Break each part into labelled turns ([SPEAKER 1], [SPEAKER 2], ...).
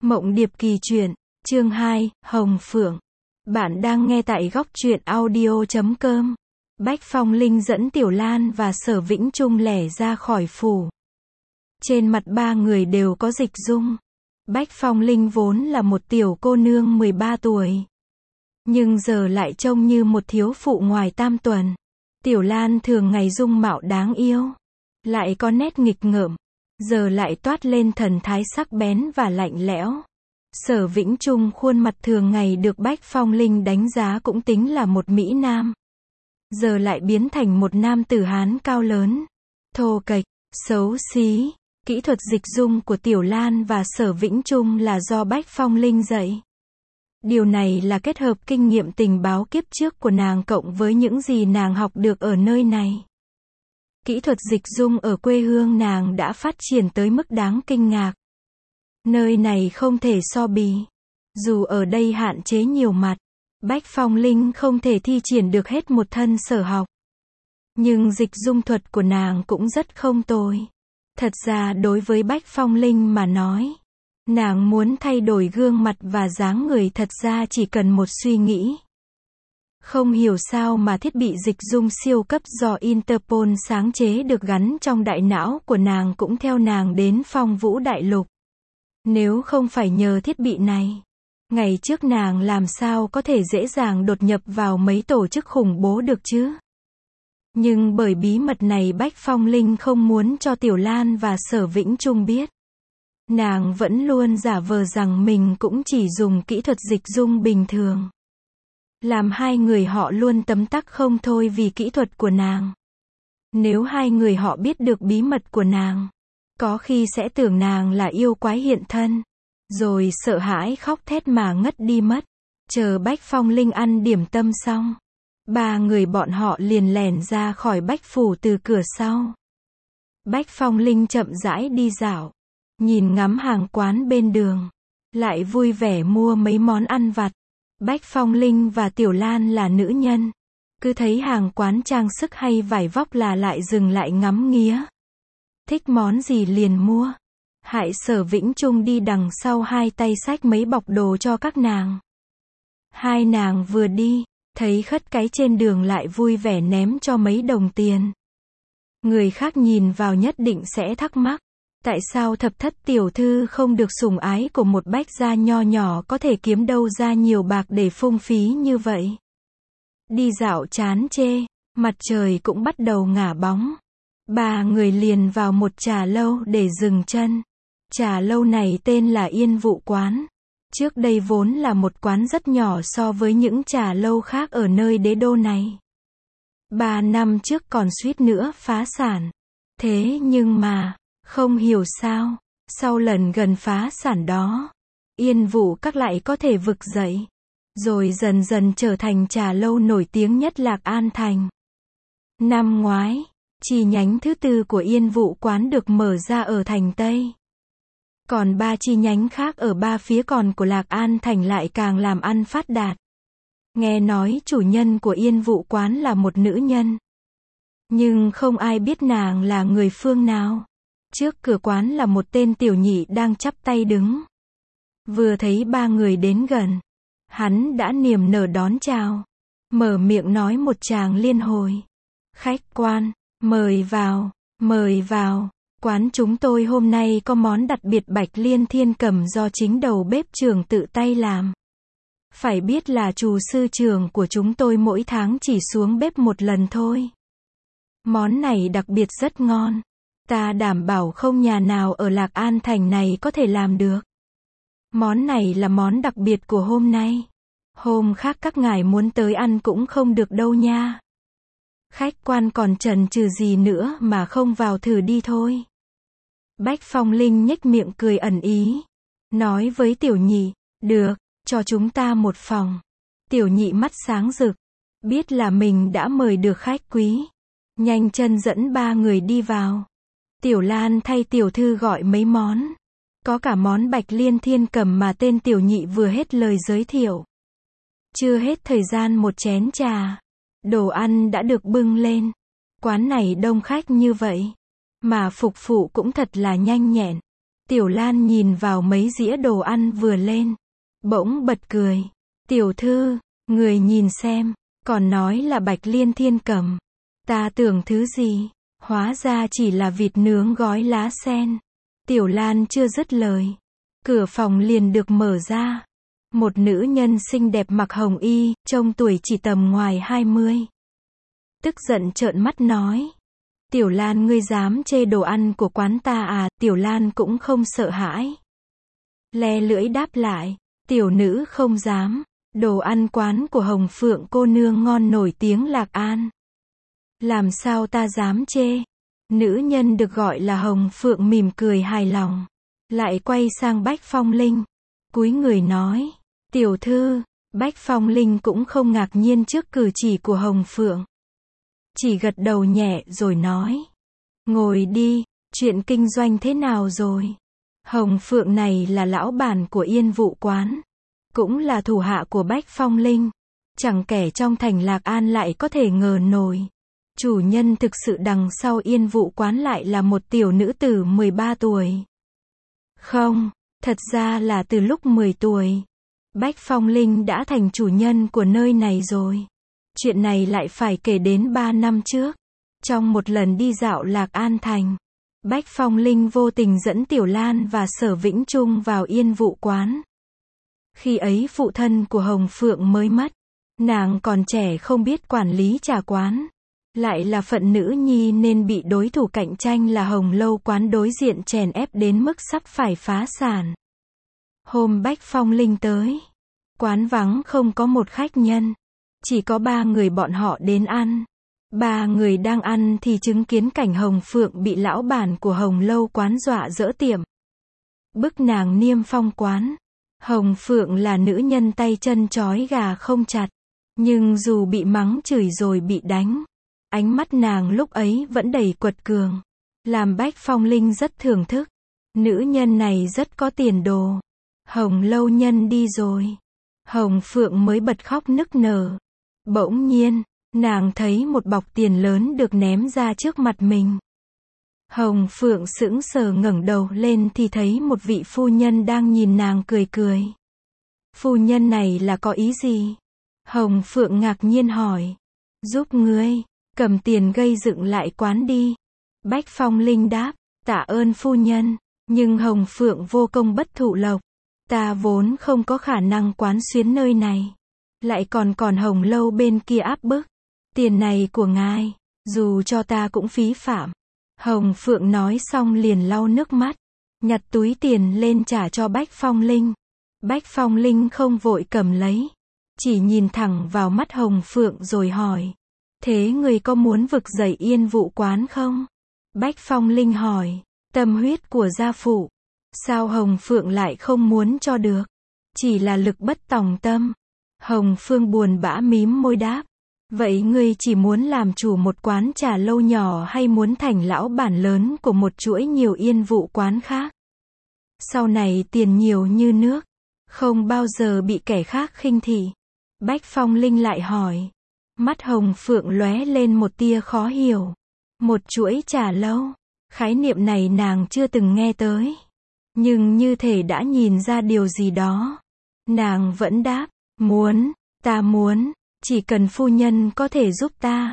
[SPEAKER 1] Mộng Điệp Kỳ Truyện, chương 2, Hồng Phượng. Bạn đang nghe tại góc truyện audio.com. Bách Phong Linh dẫn Tiểu Lan và Sở Vĩnh Trung lẻ ra khỏi phủ. Trên mặt ba người đều có dịch dung. Bách Phong Linh vốn là một tiểu cô nương 13 tuổi. Nhưng giờ lại trông như một thiếu phụ ngoài tam tuần. Tiểu Lan thường ngày dung mạo đáng yêu. Lại có nét nghịch ngợm. Giờ lại toát lên thần thái sắc bén và lạnh lẽo. Sở Vĩnh Trung khuôn mặt thường ngày được Bách Phong Linh đánh giá cũng tính là một mỹ nam. Giờ lại biến thành một nam tử Hán cao lớn, thô kệch, xấu xí. Kỹ thuật dịch dung của Tiểu Lan và Sở Vĩnh Trung là do Bách Phong Linh dạy. Điều này là kết hợp kinh nghiệm tình báo kiếp trước của nàng cộng với những gì nàng học được ở nơi này. Kỹ thuật dịch dung ở quê hương nàng đã phát triển tới mức đáng kinh ngạc. Nơi này không thể so bì. Dù ở đây hạn chế nhiều mặt, Bách Phong Linh không thể thi triển được hết một thân sở học. Nhưng dịch dung thuật của nàng cũng rất không tồi. Thật ra đối với Bách Phong Linh mà nói, nàng muốn thay đổi gương mặt và dáng người thật ra chỉ cần một suy nghĩ. Không hiểu sao mà thiết bị dịch dung siêu cấp do Interpol sáng chế được gắn trong đại não của nàng cũng theo nàng đến Phong Vũ Đại Lục. Nếu không phải nhờ thiết bị này, ngày trước nàng làm sao có thể dễ dàng đột nhập vào mấy tổ chức khủng bố được chứ? Nhưng bởi bí mật này Bách Phong Linh không muốn cho Tiểu Lan và Sở Vĩnh Trung biết. Nàng vẫn luôn giả vờ rằng mình cũng chỉ dùng kỹ thuật dịch dung bình thường. Làm hai người họ luôn tấm tắc không thôi vì kỹ thuật của nàng. Nếu hai người họ biết được bí mật của nàng, có khi sẽ tưởng nàng là yêu quái hiện thân, rồi sợ hãi khóc thét mà ngất đi mất. Chờ Bách Phong Linh ăn điểm tâm xong, ba người bọn họ liền lẻn ra khỏi Bách Phủ từ cửa sau. Bách Phong Linh chậm rãi đi dạo, nhìn ngắm hàng quán bên đường, lại vui vẻ mua mấy món ăn vặt. Bách Phong Linh và Tiểu Lan là nữ nhân, cứ thấy hàng quán trang sức hay vải vóc là lại dừng lại ngắm nghía. Thích món gì liền mua. Hại Sở Vĩnh Trung đi đằng sau hai tay xách mấy bọc đồ cho các nàng. Hai nàng vừa đi, thấy khất cái trên đường lại vui vẻ ném cho mấy đồng tiền. Người khác nhìn vào nhất định sẽ thắc mắc, tại sao thập thất tiểu thư không được sủng ái của một bách gia nho nhỏ có thể kiếm đâu ra nhiều bạc để phung phí như vậy. Đi dạo chán chê, mặt trời cũng bắt đầu ngả bóng. Ba người liền vào một trà lâu để dừng chân. Trà lâu này tên là Yên Vụ Quán. Trước đây vốn là một quán rất nhỏ so với những trà lâu khác ở nơi đế đô này. 3 năm trước còn suýt nữa phá sản. Thế nhưng mà, không hiểu sao, sau lần gần phá sản đó, Yên Vụ Các lại có thể vực dậy. Rồi dần dần trở thành trà lâu nổi tiếng nhất Lạc An Thành. Năm ngoái, chi nhánh thứ 4 của Yên Vụ Quán được mở ra ở thành Tây. Còn 3 chi nhánh khác ở 3 phía còn của Lạc An Thành lại càng làm ăn phát đạt. Nghe nói chủ nhân của Yên Vụ Quán là một nữ nhân. Nhưng không ai biết nàng là người phương nào. Trước cửa quán là một tên tiểu nhị đang chắp tay đứng. Vừa thấy ba người đến gần, hắn đã niềm nở đón chào. Mở miệng nói một tràng liên hồi. Khách quan, mời vào, mời vào. Quán chúng tôi hôm nay có món đặc biệt Bạch Liên Thiên Cầm do chính đầu bếp trưởng tự tay làm. Phải biết là chủ sư trưởng của chúng tôi mỗi tháng chỉ xuống bếp một lần thôi. Món này đặc biệt rất ngon. Ta đảm bảo không nhà nào ở Lạc An Thành này có thể làm được. Món này là món đặc biệt của hôm nay. Hôm khác các ngài muốn tới ăn cũng không được đâu nha. Khách quan còn chần chừ gì nữa mà không vào thử đi thôi. Bách Phong Linh nhếch miệng cười ẩn ý. Nói với tiểu nhị, được, cho chúng ta một phòng. Tiểu nhị mắt sáng rực. Biết là mình đã mời được khách quý. Nhanh chân dẫn ba người đi vào. Tiểu Lan thay tiểu thư gọi mấy món. Có cả món Bạch Liên Thiên Cầm mà tên tiểu nhị vừa hết lời giới thiệu. Chưa hết thời gian một chén trà, đồ ăn đã được bưng lên. Quán này đông khách như vậy, mà phục vụ cũng thật là nhanh nhẹn. Tiểu Lan nhìn vào mấy dĩa đồ ăn vừa lên, bỗng bật cười. Tiểu thư, người nhìn xem, còn nói là Bạch Liên Thiên Cầm. Ta tưởng thứ gì, hóa ra chỉ là vịt nướng gói lá sen. Tiểu Lan chưa dứt lời, cửa phòng liền được mở ra. Một nữ nhân xinh đẹp mặc hồng y, trông tuổi chỉ tầm ngoài 20. Tức giận trợn mắt nói. Tiểu Lan, ngươi dám chê đồ ăn của quán ta à? Tiểu Lan cũng không sợ hãi, le lưỡi đáp lại. Tiểu nữ không dám, đồ ăn quán của Hồng Phượng cô nương ngon nổi tiếng Lạc An. Làm sao ta dám chê? Nữ nhân được gọi là Hồng Phượng mỉm cười hài lòng, lại quay sang Bách Phong Linh, cúi người nói. Tiểu thư. Bách Phong Linh cũng không ngạc nhiên trước cử chỉ của Hồng Phượng, chỉ gật đầu nhẹ rồi nói. Ngồi đi, chuyện kinh doanh thế nào rồi? Hồng Phượng này là lão bản của Yên Vụ Quán, cũng là thủ hạ của Bách Phong Linh. Chẳng kẻ trong thành Lạc An lại có thể ngờ nổi. Chủ nhân thực sự đằng sau Yên Vụ Quán lại là một tiểu nữ tử 13 tuổi. Không, thật ra là từ lúc 10 tuổi, Bách Phong Linh đã thành chủ nhân của nơi này rồi. Chuyện này lại phải kể đến 3 năm trước. Trong một lần đi dạo Lạc An Thành, Bách Phong Linh vô tình dẫn Tiểu Lan và Sở Vĩnh Trung vào Yên Vụ Quán. Khi ấy phụ thân của Hồng Phượng mới mất, nàng còn trẻ không biết quản lý trà quán, lại là phận nữ nhi nên bị đối thủ cạnh tranh là Hồng Lâu Quán đối diện chèn ép đến mức sắp phải phá sản. Hôm Bách Phong Linh tới, quán vắng không có một khách nhân, chỉ có 3 người bọn họ đến ăn. 3 người đang ăn thì chứng kiến cảnh Hồng Phượng bị lão bản của Hồng Lâu Quán dọa dỡ tiệm, bức nàng niêm phong quán. Hồng Phượng là nữ nhân tay chân trói gà không chặt, nhưng dù bị mắng chửi rồi bị đánh, ánh mắt nàng lúc ấy vẫn đầy quật cường, làm Bách Phong Linh rất thưởng thức. Nữ nhân này rất có tiền đồ. Hồng Lâu nhân đi rồi, Hồng Phượng mới bật khóc nức nở. Bỗng nhiên, nàng thấy một bọc tiền lớn được ném ra trước mặt mình. Hồng Phượng sững sờ ngẩng đầu lên thì thấy một vị phu nhân đang nhìn nàng cười cười. Phu nhân này là có ý gì? Hồng Phượng ngạc nhiên hỏi. Giúp ngươi, cầm tiền gây dựng lại quán đi. Bách Phong Linh đáp, tạ ơn phu nhân, nhưng Hồng Phượng vô công bất thụ lộc. Ta vốn không có khả năng quán xuyến nơi này. Lại còn Hồng Lâu bên kia áp bức. Tiền này của ngài, dù cho ta cũng phí phạm. Hồng Phượng nói xong liền lau nước mắt, nhặt túi tiền lên trả cho Bách Phong Linh. Bách Phong Linh không vội cầm lấy, chỉ nhìn thẳng vào mắt Hồng Phượng rồi hỏi. Thế người có muốn vực dậy Yên Vụ Quán không? Bách Phong Linh hỏi. Tâm huyết của gia phụ, sao Hồng Phượng lại không muốn cho được? Chỉ là lực bất tòng tâm. Hồng Phượng buồn bã mím môi đáp. Vậy ngươi chỉ muốn làm chủ một quán trà lâu nhỏ hay muốn thành lão bản lớn của một chuỗi nhiều Yên Vụ Quán khác? Sau này tiền nhiều như nước, không bao giờ bị kẻ khác khinh thị. Bách Phong Linh lại hỏi. Mắt Hồng Phượng lóe lên một tia khó hiểu. Một chuỗi trà lâu, khái niệm này nàng chưa từng nghe tới. Nhưng như thể đã nhìn ra điều gì đó. Nàng vẫn đáp. Ta muốn. Chỉ cần phu nhân có thể giúp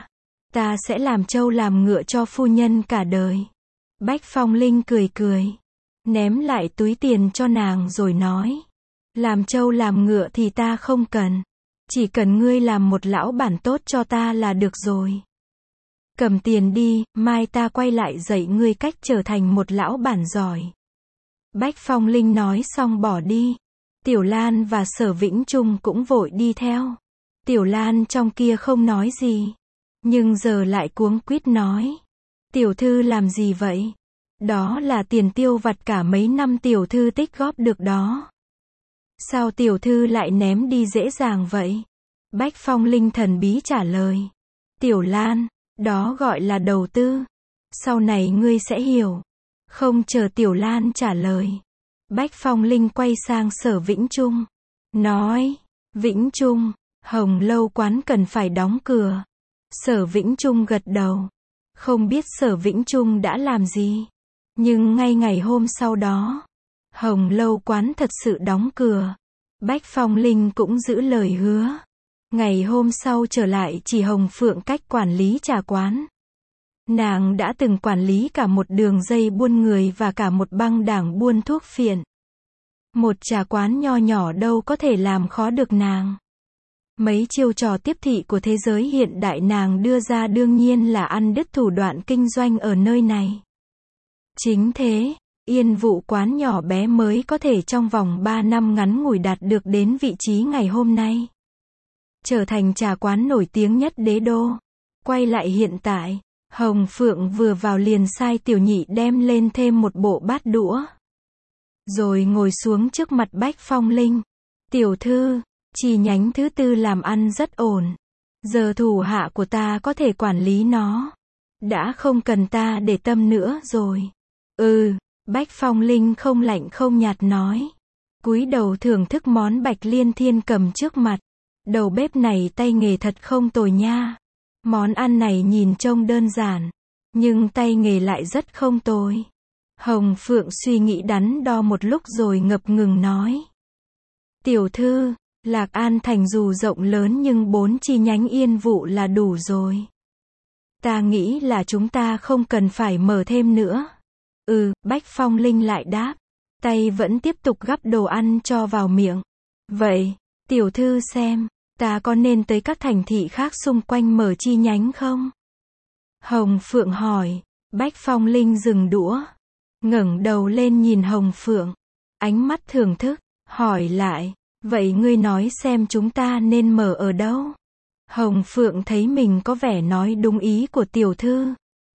[SPEAKER 1] ta sẽ làm trâu làm ngựa cho phu nhân cả đời. Bách Phong Linh cười cười, ném lại túi tiền cho nàng rồi nói. Làm trâu làm ngựa thì ta không cần. Chỉ cần ngươi làm một lão bản tốt cho ta là được rồi. Cầm tiền đi, mai ta quay lại dạy ngươi cách trở thành một lão bản giỏi. Bách Phong Linh nói xong bỏ đi. Tiểu Lan và Sở Vĩnh Trung cũng vội đi theo. Tiểu Lan trong kia không nói gì, nhưng giờ lại cuống quýt nói. Tiểu thư làm gì vậy? Đó là tiền tiêu vặt cả mấy năm tiểu thư tích góp được đó. Sao tiểu thư lại ném đi dễ dàng vậy? Bách Phong Linh thần bí trả lời. Tiểu Lan, đó gọi là đầu tư. Sau này ngươi sẽ hiểu. Không chờ Tiểu Lan trả lời, Bách Phong Linh quay sang Sở Vĩnh Trung, nói. Vĩnh Trung, Hồng Lâu Quán cần phải đóng cửa. Sở Vĩnh Trung gật đầu. Không biết Sở Vĩnh Trung đã làm gì. Nhưng ngay ngày hôm sau đó, Hồng Lâu quán thật sự đóng cửa. Bách Phong Linh cũng giữ lời hứa. Ngày hôm sau trở lại chỉ Hồng Phượng cách quản lý trà quán. Nàng đã từng quản lý cả một đường dây buôn người và cả một băng đảng buôn thuốc phiện. Một trà quán nho nhỏ đâu có thể làm khó được nàng. Mấy chiêu trò tiếp thị của thế giới hiện đại nàng đưa ra đương nhiên là ăn đứt thủ đoạn kinh doanh ở nơi này. Chính thế, Yên Vụ quán nhỏ bé mới có thể trong vòng 3 năm ngắn ngủi đạt được đến vị trí ngày hôm nay. Trở thành trà quán nổi tiếng nhất đế đô. Quay lại hiện tại, Hồng Phượng vừa vào liền sai tiểu nhị đem lên thêm một bộ bát đũa. Rồi ngồi xuống trước mặt Bách Phong Linh. Tiểu thư, chi nhánh thứ 4 làm ăn rất ổn. Giờ thủ hạ của ta có thể quản lý nó. Đã không cần ta để tâm nữa rồi. Bách Phong Linh không lạnh không nhạt nói. Cúi đầu thưởng thức món bạch liên thiên cầm trước mặt. Đầu bếp này tay nghề thật không tồi nha. Món ăn này nhìn trông đơn giản, nhưng tay nghề lại rất không tồi. Hồng Phượng suy nghĩ đắn đo một lúc rồi ngập ngừng nói. Tiểu thư, Lạc An thành dù rộng lớn nhưng 4 chi nhánh Yên Vụ là đủ rồi. Ta nghĩ là chúng ta không cần phải mở thêm nữa. Bách Phong Linh lại đáp. Tay vẫn tiếp tục gắp đồ ăn cho vào miệng. Vậy, tiểu thư xem, ta có nên tới các thành thị khác xung quanh mở chi nhánh không? Hồng Phượng hỏi. Bách Phong Linh dừng đũa, ngẩng đầu lên nhìn Hồng Phượng, ánh mắt thưởng thức, hỏi lại, vậy ngươi nói xem chúng ta nên mở ở đâu? Hồng Phượng thấy mình có vẻ nói đúng ý của tiểu thư,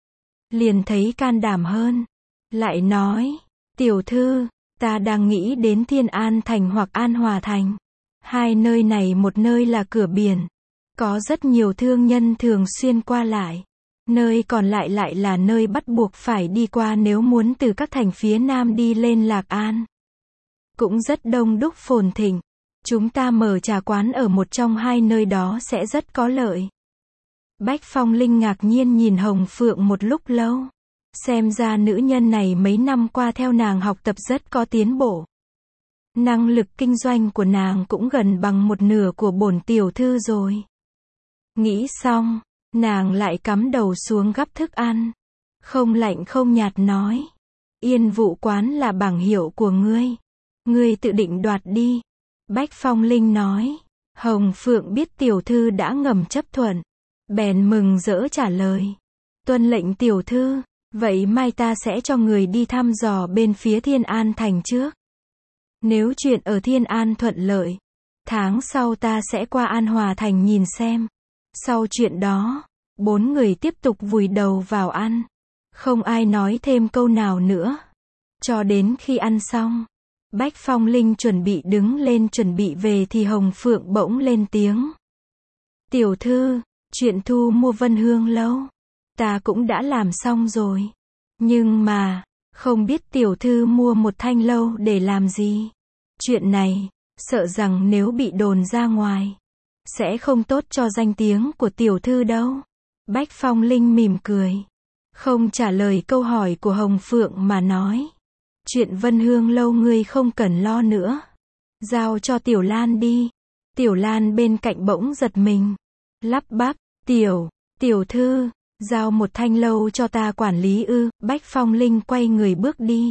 [SPEAKER 1] liền thấy can đảm hơn, lại nói, tiểu thư, ta đang nghĩ đến Thiên An Thành hoặc An Hòa Thành. Hai nơi này một nơi là cửa biển, có rất nhiều thương nhân thường xuyên qua lại. Nơi còn lại lại là nơi bắt buộc phải đi qua nếu muốn từ các thành phía Nam đi lên Lạc An. Cũng rất đông đúc phồn thịnh. Chúng ta mở trà quán ở một trong hai nơi đó sẽ rất có lợi. Bách Phong Linh ngạc nhiên nhìn Hồng Phượng một lúc lâu. Xem ra nữ nhân này mấy năm qua theo nàng học tập rất có tiến bộ. Năng lực kinh doanh của nàng cũng gần bằng một nửa của bổn tiểu thư rồi. Nghĩ xong, nàng lại cắm đầu xuống gắp thức ăn. Không lạnh không nhạt nói. Yên Vụ quán là bảng hiệu của ngươi. Ngươi tự định đoạt đi. Bách Phong Linh nói. Hồng Phượng biết tiểu thư đã ngầm chấp thuận. Bèn mừng rỡ trả lời. Tuân lệnh tiểu thư. Vậy mai ta sẽ cho người đi thăm dò bên phía Thiên An Thành trước. Nếu chuyện ở Thiên An thuận lợi, tháng sau ta sẽ qua An Hòa Thành nhìn xem. Sau chuyện đó, 4 người tiếp tục vùi đầu vào ăn. Không ai nói thêm câu nào nữa. Cho đến khi ăn xong, Bách Phong Linh chuẩn bị đứng lên chuẩn bị về thì Hồng Phượng bỗng lên tiếng. Tiểu thư, chuyện thu mua Vân Hương lâu, ta cũng đã làm xong rồi. Nhưng mà, không biết tiểu thư mua một thanh lâu để làm gì. Chuyện này, sợ rằng nếu bị đồn ra ngoài, sẽ không tốt cho danh tiếng của tiểu thư đâu. Bách Phong Linh mỉm cười, không trả lời câu hỏi của Hồng Phượng mà nói. Chuyện Vân Hương lâu ngươi không cần lo nữa. Giao cho Tiểu Lan đi. Tiểu Lan bên cạnh bỗng giật mình. Lắp bắp, tiểu thư, giao một thanh lâu cho ta quản lý ư? Bách Phong Linh quay người bước đi.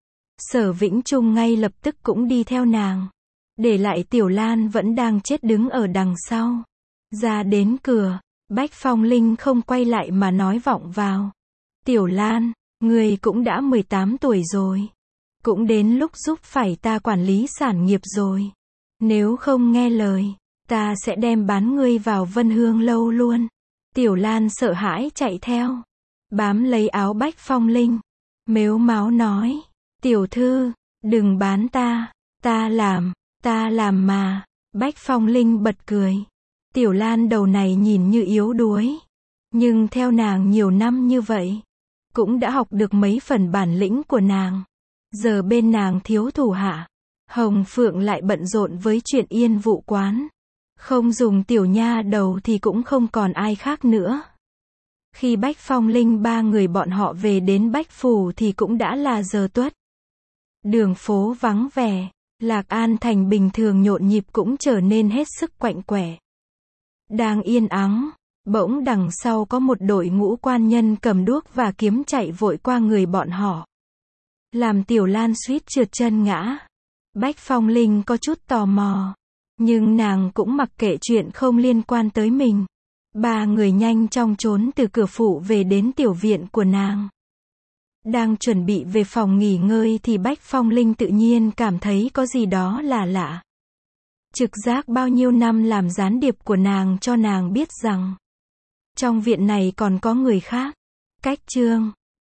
[SPEAKER 1] Sở Vĩnh Trung ngay lập tức cũng đi theo nàng. Để lại Tiểu Lan vẫn đang chết đứng ở đằng sau. Ra đến cửa, Bách Phong Linh không quay lại mà nói vọng vào. Tiểu Lan, người cũng đã 18 tuổi rồi. Cũng đến lúc giúp phải ta quản lý sản nghiệp rồi. Nếu không nghe lời, ta sẽ đem bán ngươi vào Vân Hương lâu luôn. Tiểu Lan sợ hãi chạy theo, bám lấy áo Bách Phong Linh, mếu máo nói, tiểu thư, đừng bán ta, ta làm mà. Bách Phong Linh bật cười. Tiểu Lan đầu này nhìn như yếu đuối, nhưng theo nàng nhiều năm như vậy, cũng đã học được mấy phần bản lĩnh của nàng. Giờ bên nàng thiếu thủ hạ, Hồng Phượng lại bận rộn với chuyện Yên Vụ quán. Không dùng tiểu nha đầu thì cũng không còn ai khác nữa. Khi Bách Phong Linh ba người bọn họ về đến Bách Phủ thì cũng đã là giờ tuất. Đường phố vắng vẻ, Lạc An thành bình thường nhộn nhịp cũng trở nên hết sức quạnh quẻ. Đang yên ắng, bỗng đằng sau có một đội ngũ quan nhân cầm đuốc và kiếm chạy vội qua người bọn họ. Làm Tiểu Lan suýt trượt chân ngã. Bách Phong Linh có chút tò mò, nhưng nàng cũng mặc kệ chuyện không liên quan tới mình. Ba người nhanh chóng trốn từ cửa phủ về đến tiểu viện của nàng. Đang chuẩn bị về phòng nghỉ ngơi thì Bách Phong Linh tự nhiên cảm thấy có gì đó là lạ. Trực giác bao nhiêu năm làm gián điệp của nàng cho nàng biết rằng trong viện này còn có người khác. Cách chương